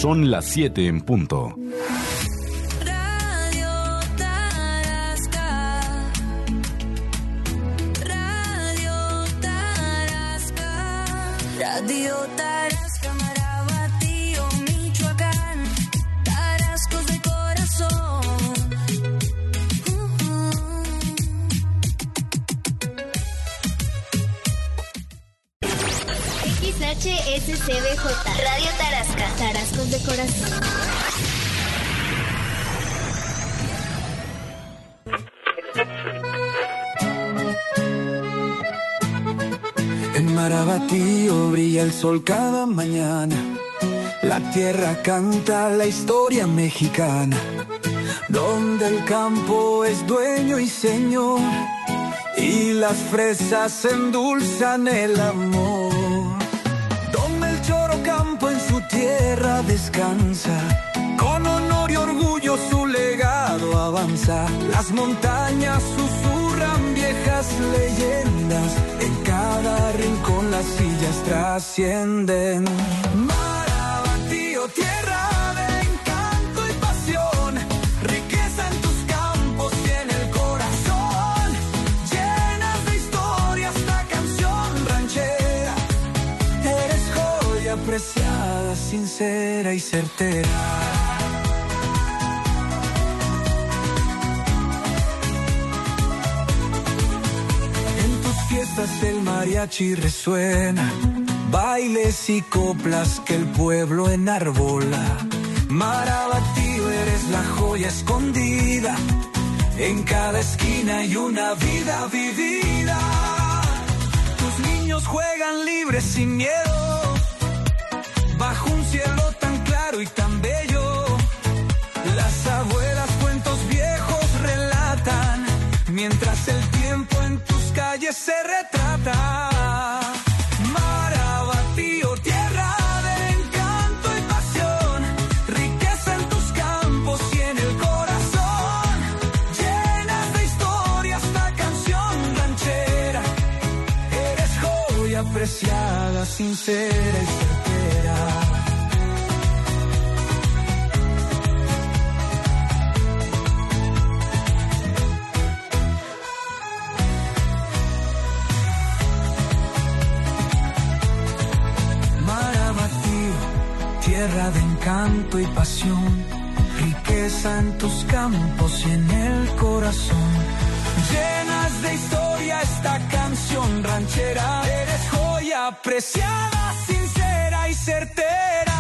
Son las 7 en punto. Radio Tarasca. Radio Tarasca. Radio Tarasca, Marabatío, Michoacán. Tarascos de corazón. XHSCBJ, Radio Tarasca, Tarascos de corazón. En Marabatío brilla el sol cada mañana. La tierra canta la historia mexicana, donde el campo es dueño y señor, y las fresas endulzan el amor. Donde el Choro Campo en su tierra descansa, con honor y orgullo su legado avanza. Las montañas susurran viejas leyendas, en cada rincón las sillas trascienden. Marabatío, tierra de encanto y pasión, riqueza en tus campos y en el corazón, llenas de historia esta canción ranchera. Eres joya preciada, sincera y certera. El mariachi resuena, bailes y coplas que el pueblo enarbola. Marabatío, eres la joya escondida, en cada esquina hay una vida vivida. Tus niños juegan libres sin miedo, bajo un cielo tan claro y tan bello. Las abuelas cuentos viejos relatan, mientras el tiempo en tus calles se retrata. Marabatío, tierra de encanto y pasión, riqueza en tus campos y en el corazón, llenas de historia esta canción ranchera. Eres joya preciada, sincera y certera. Tierra de encanto y pasión, riqueza en tus campos y en el corazón, llenas de historia esta canción ranchera. Eres joya preciada, sincera y certera.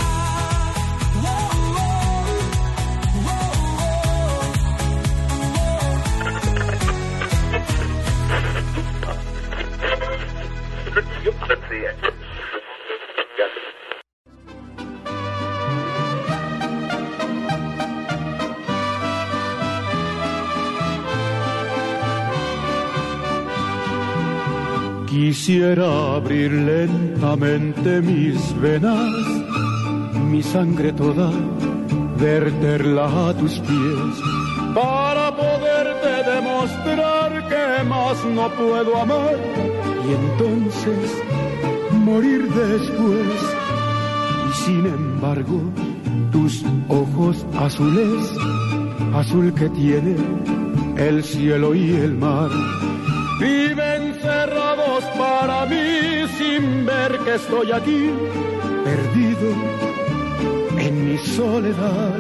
Quisiera abrir lentamente mis venas, mi sangre toda, verterla a tus pies, para poderte demostrar que más no puedo amar, y entonces morir después. Y sin embargo, tus ojos azules, azul que tiene el cielo y el mar, viven cerrados para mí sin ver que estoy aquí, perdido en mi soledad.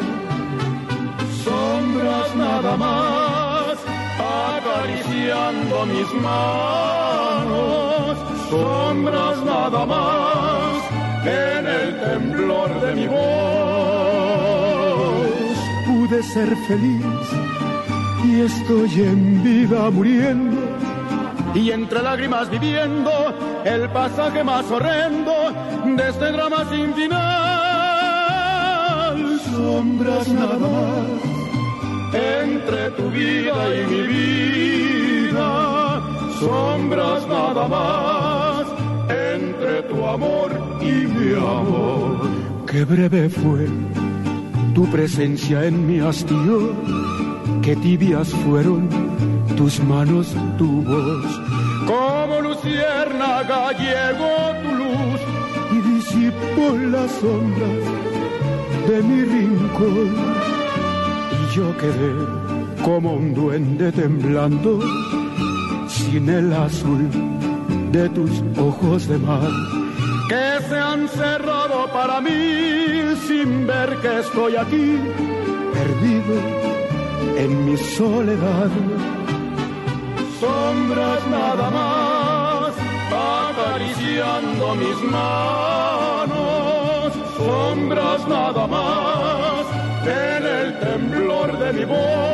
Sombras nada más, acariciando mis manos. Sombras nada más, en el temblor de mi voz. Pude ser feliz y estoy en vida muriendo, y entre lágrimas viviendo el pasaje más horrendo de este drama sin final. Sombras nada más entre tu vida y mi vida. Sombras nada más entre tu amor y mi amor. Qué breve fue tu presencia en mi hastío, qué tibias fueron tus manos, tu voz. Como luciérnaga llegó tu luz y disipó las sombras de mi rincón y yo quedé como un duende temblando sin el azul de tus ojos de mar que se han cerrado para mí sin ver que estoy aquí perdido en mi soledad. Sombras nada más acariciando mis manos, sombras nada más en el temblor de mi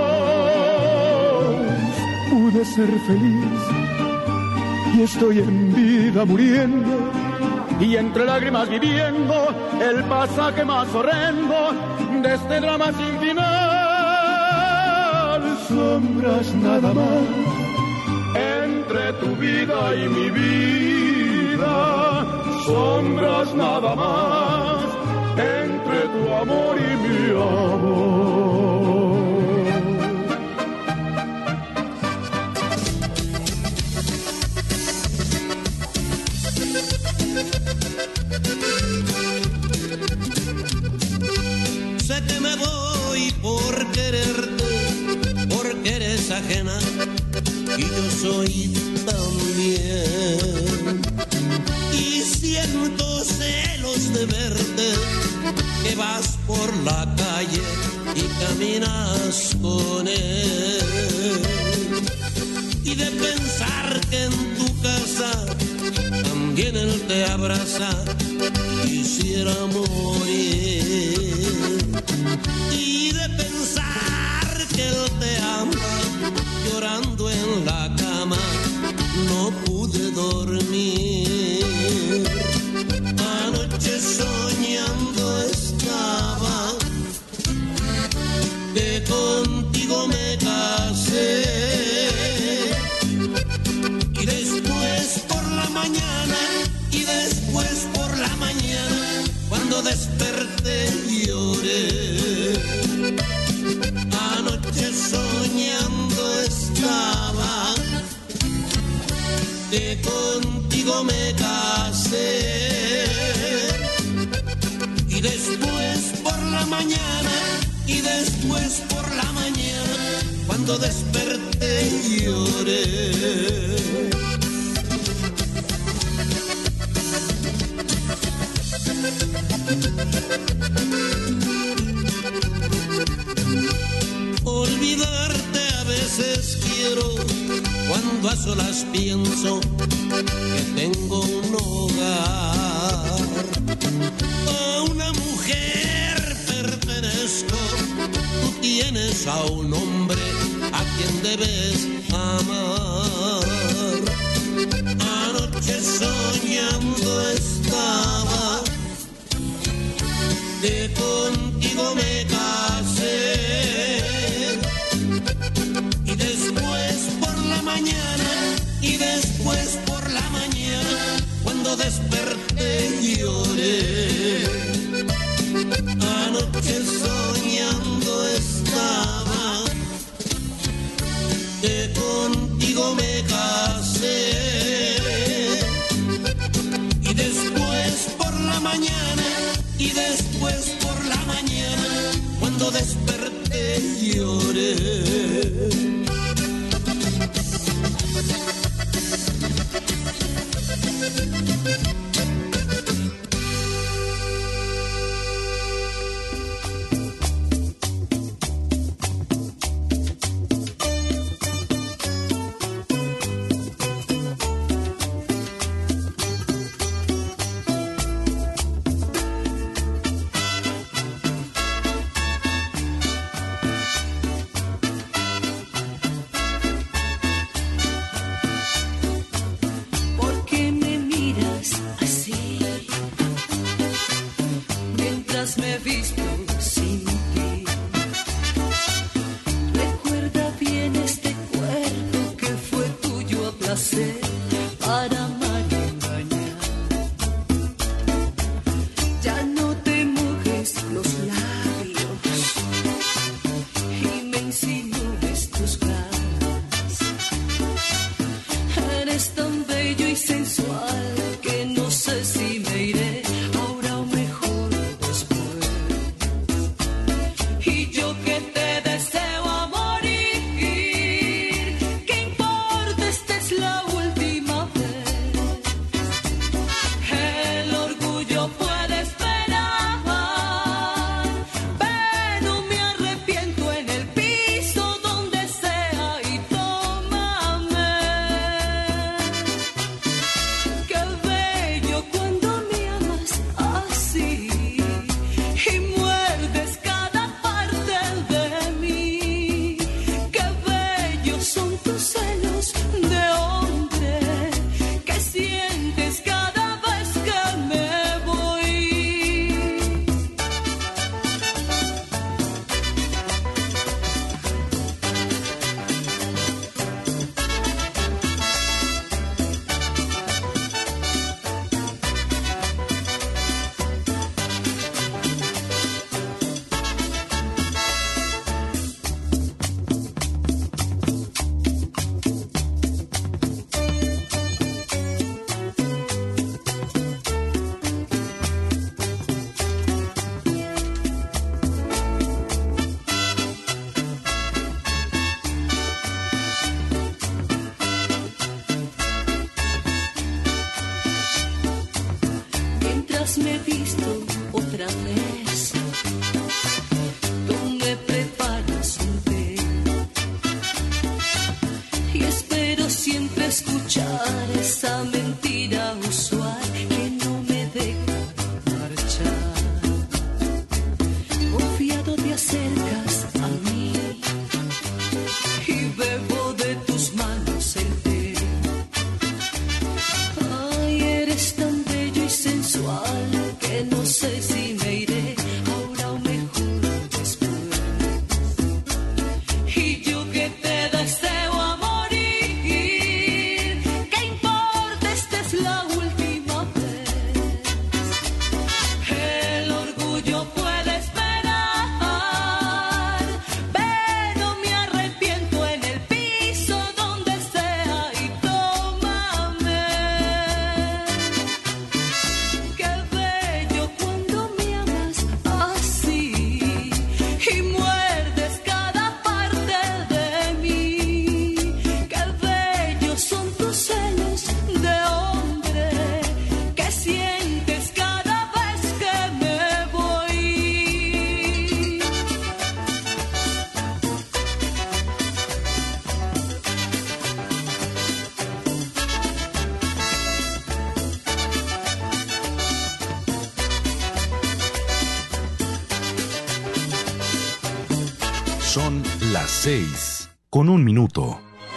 voz. Pude ser feliz y estoy en vida muriendo y entre lágrimas viviendo el pasaje más horrendo de este drama sin final. Sombras nada más entre tu vida y mi vida, sombras nada más entre tu amor y mi amor. Sé que me voy por quererte, porque eres ajena y yo soy también. Y siento celos de verte, que vas por la calle y caminas con él. Y de pensar que en tu casa también él te abraza, quisiera morir. Y de pensar que él te ama, llorando en la cama, no pude dormir. Anoche soñando estaba que contigo me casé. Y después por la mañana, y después por la mañana, cuando desperté lloré. Anoche soñando estaba que contigo me casé. Y después por la mañana, y después por la mañana, cuando desperté lloré. Olvidarte a veces quiero, cuando a solas pienso que tengo un hogar. A una mujer pertenezco, tú tienes a un hombre a quien debes amar. Anoche soñando estaba que contigo me casé. Y después por la mañana, y después por la mañana, cuando desperté lloré. Anoche soñando estaba que contigo me casé. Y después por la mañana, y después por la mañana, cuando desperté lloré. sensual que no sé si me iré ahora o mejor después. jamás me he visto otra vez. Tú me preparas un té y espero siempre escuchar esa mentira usual que no me deja marchar. Confiado te acercas a mí y bebo de tus manos el té. Ay, eres tan bello y sensual que no sé si me iré ahora o mejor después. Y yo que te deseo a morir, ¿qué importa? Esta es la última vez. El orgullo puede esperar, pero me arrepiento en el piso donde sea y tómame. Qué bello cuando me amas así y muerdes cada parte de mí. Qué bellos son tus celos de hombre que sientes cada vez que me voy. Son las 6:01.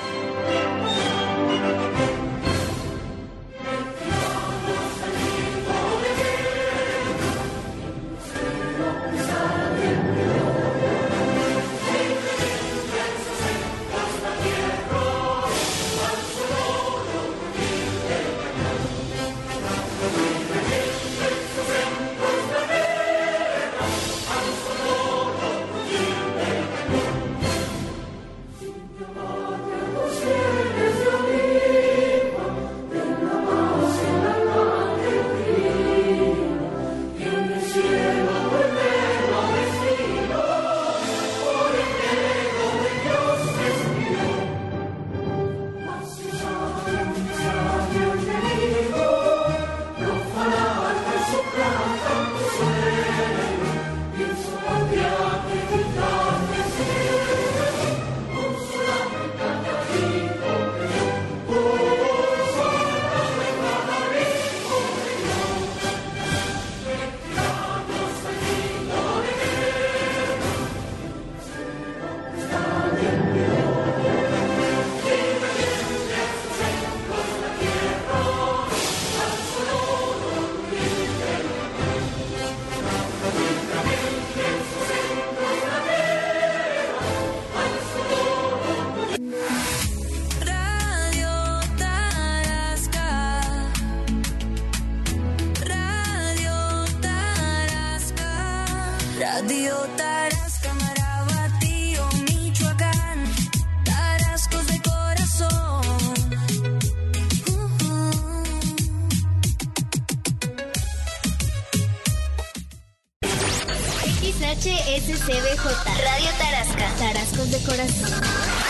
Radio Tarasca, Radio Tarasca, Radio Tarasca, Marabatío, Michoacán, Tarascos de corazón. XHSCBJ, Radio Tarasca, Tarascos de Corazón.